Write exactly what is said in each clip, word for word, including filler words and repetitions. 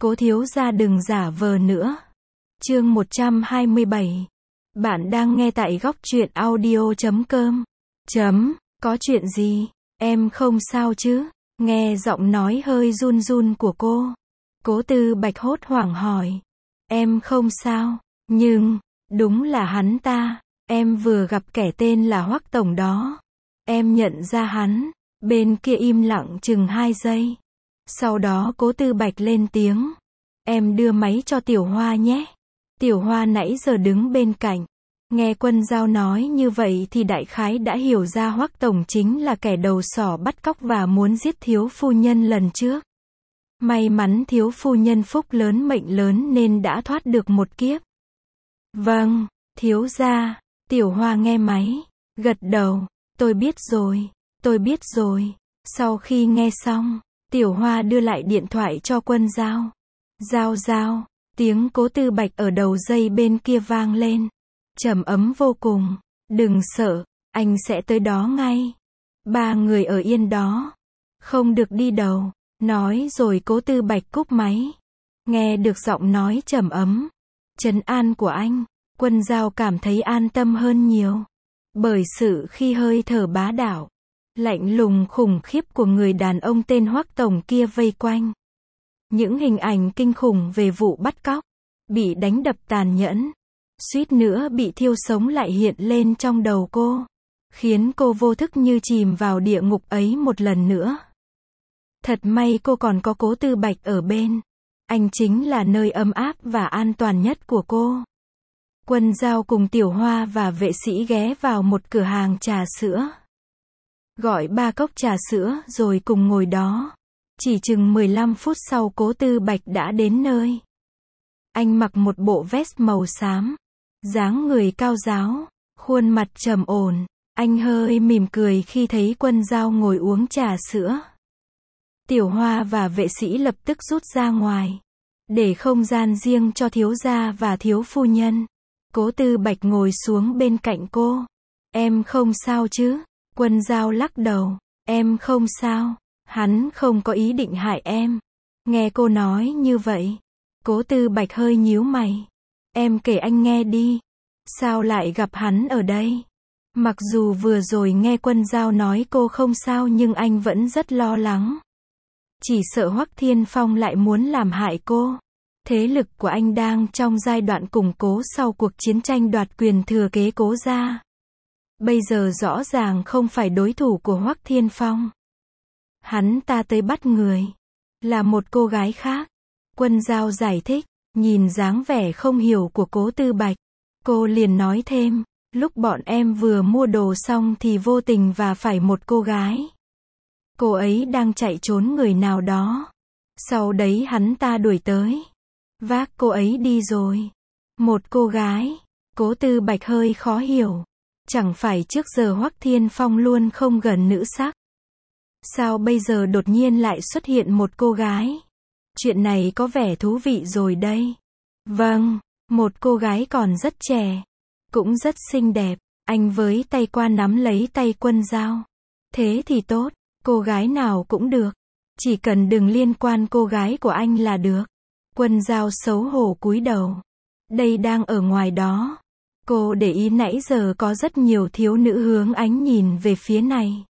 Cố thiếu gia đừng giả vờ nữa. Chương một trăm hai mươi bảy. Bạn đang nghe tại góc truyện audio chấm com. Chấm, có chuyện gì? Em không sao chứ? Nghe giọng nói hơi run run của cô. Cố Tư Bạch hốt hoảng hỏi. Em không sao, nhưng, đúng là hắn ta. Em vừa gặp kẻ tên là Hoắc Tổng đó. Em nhận ra hắn. Bên kia im lặng chừng hai giây. Sau đó Cố Tư Bạch lên tiếng. Em đưa máy cho Tiểu Hoa nhé. Tiểu Hoa nãy giờ đứng bên cạnh. Nghe Quân Giao nói như vậy thì đại khái đã hiểu ra Hoắc Tổng chính là kẻ đầu sỏ bắt cóc và muốn giết thiếu phu nhân lần trước. May mắn thiếu phu nhân phúc lớn mệnh lớn nên đã thoát được một kiếp. Vâng, thiếu gia. Tiểu Hoa nghe máy, gật đầu. Tôi biết rồi, tôi biết rồi. Sau khi nghe xong, Tiểu Hoa đưa lại điện thoại cho Quân Giao. Giao giao, tiếng Cố Tư Bạch ở đầu dây bên kia vang lên. Trầm ấm vô cùng. Đừng sợ, anh sẽ tới đó ngay. Ba người ở yên đó. Không được đi đâu. Nói rồi Cố Tư Bạch cúp máy. Nghe được giọng nói trầm ấm, trấn an của anh, Quân Giao cảm thấy an tâm hơn nhiều. Bởi sự khi hơi thở bá đạo, lạnh lùng khủng khiếp của người đàn ông tên Hoắc Tổng kia vây quanh. Những hình ảnh kinh khủng về vụ bắt cóc, bị đánh đập tàn nhẫn, suýt nữa bị thiêu sống lại hiện lên trong đầu cô, khiến cô vô thức như chìm vào địa ngục ấy một lần nữa. Thật may cô còn có Cố Tư Bạch ở bên. Anh chính là nơi ấm áp và an toàn nhất của cô. Quân Giao cùng Tiểu Hoa và vệ sĩ ghé vào một cửa hàng trà sữa. Gọi ba cốc trà sữa rồi cùng ngồi đó. Chỉ chừng mười lăm phút sau Cố Tư Bạch đã đến nơi. Anh mặc một bộ vest màu xám. Dáng người cao ráo, khuôn mặt trầm ổn. Anh hơi mỉm cười khi thấy Quân Giao ngồi uống trà sữa. Tiểu Hoa và vệ sĩ lập tức rút ra ngoài. Để không gian riêng cho thiếu gia và thiếu phu nhân. Cố Tư Bạch ngồi xuống bên cạnh cô. Em không sao chứ? Quân Giao lắc đầu. Em không sao. Hắn không có ý định hại em. Nghe cô nói như vậy, Cố Tư Bạch hơi nhíu mày. Em kể anh nghe đi. Sao lại gặp hắn ở đây? Mặc dù vừa rồi nghe Quân Giao nói cô không sao nhưng anh vẫn rất lo lắng. Chỉ sợ Hoắc Thiên Phong lại muốn làm hại cô. Thế lực của anh đang trong giai đoạn củng cố sau cuộc chiến tranh đoạt quyền thừa kế Cố gia. Bây giờ rõ ràng không phải đối thủ của Hoắc Thiên Phong. Hắn ta tới bắt người. Là một cô gái khác. Quân Giao giải thích. Nhìn dáng vẻ không hiểu của Cố Tư Bạch. Cô liền nói thêm. Lúc bọn em vừa mua đồ xong thì vô tình và phải một cô gái. Cô ấy đang chạy trốn người nào đó. Sau đấy hắn ta đuổi tới. Vác cô ấy đi rồi. Một cô gái. Cố Tư Bạch hơi khó hiểu. Chẳng phải trước giờ Hoắc Thiên Phong luôn không gần nữ sắc. Sao bây giờ đột nhiên lại xuất hiện một cô gái? Chuyện này có vẻ thú vị rồi đây. Vâng, một cô gái còn rất trẻ. Cũng rất xinh đẹp. Anh với tay qua nắm lấy tay Quân Giao. Thế thì tốt. Cô gái nào cũng được. Chỉ cần đừng liên quan cô gái của anh là được. Quân Giao xấu hổ cúi đầu. Đây đang ở ngoài đó. Cô để ý nãy giờ có rất nhiều thiếu nữ hướng ánh nhìn về phía này.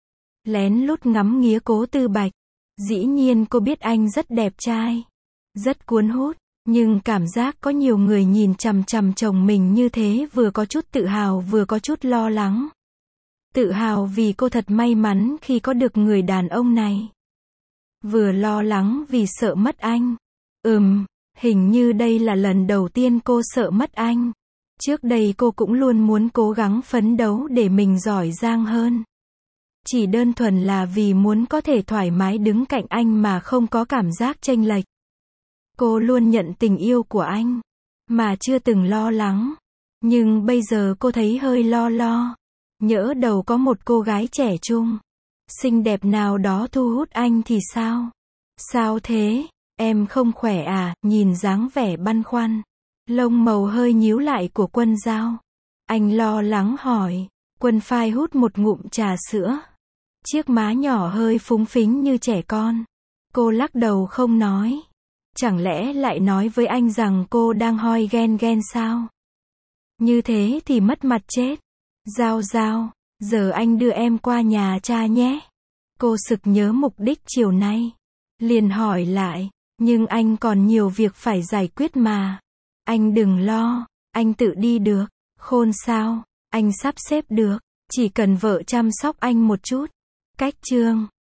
Lén lút ngắm nghía Cố Tư Bạch. Dĩ nhiên cô biết anh rất đẹp trai. Rất cuốn hút. Nhưng cảm giác có nhiều người nhìn chằm chằm chồng mình như thế vừa có chút tự hào vừa có chút lo lắng. Tự hào vì cô thật may mắn khi có được người đàn ông này. Vừa lo lắng vì sợ mất anh. Ừm, hình như đây là lần đầu tiên cô sợ mất anh. Trước đây cô cũng luôn muốn cố gắng phấn đấu để mình giỏi giang hơn. Chỉ đơn thuần là vì muốn có thể thoải mái đứng cạnh anh mà không có cảm giác chênh lệch. Cô luôn nhận tình yêu của anh, mà chưa từng lo lắng. Nhưng bây giờ cô thấy hơi lo lo. Nhỡ đầu có một cô gái trẻ trung, xinh đẹp nào đó thu hút anh thì sao? Sao thế? Em không khỏe à? Nhìn dáng vẻ băn khoăn, lông màu hơi nhíu lại của Quân Giao. Anh lo lắng hỏi. Quân Phai hút một ngụm trà sữa. Chiếc má nhỏ hơi phúng phính như trẻ con. Cô lắc đầu không nói. Chẳng lẽ lại nói với anh rằng cô đang hoi ghen ghen sao? Như thế thì mất mặt chết. Giao Giao, giờ anh đưa em qua nhà cha nhé. Cô sực nhớ mục đích chiều nay. Liền hỏi lại, nhưng anh còn nhiều việc phải giải quyết mà. Anh đừng lo, anh tự đi được. Khôn sao, anh sắp xếp được. Chỉ cần vợ chăm sóc anh một chút. Cách chương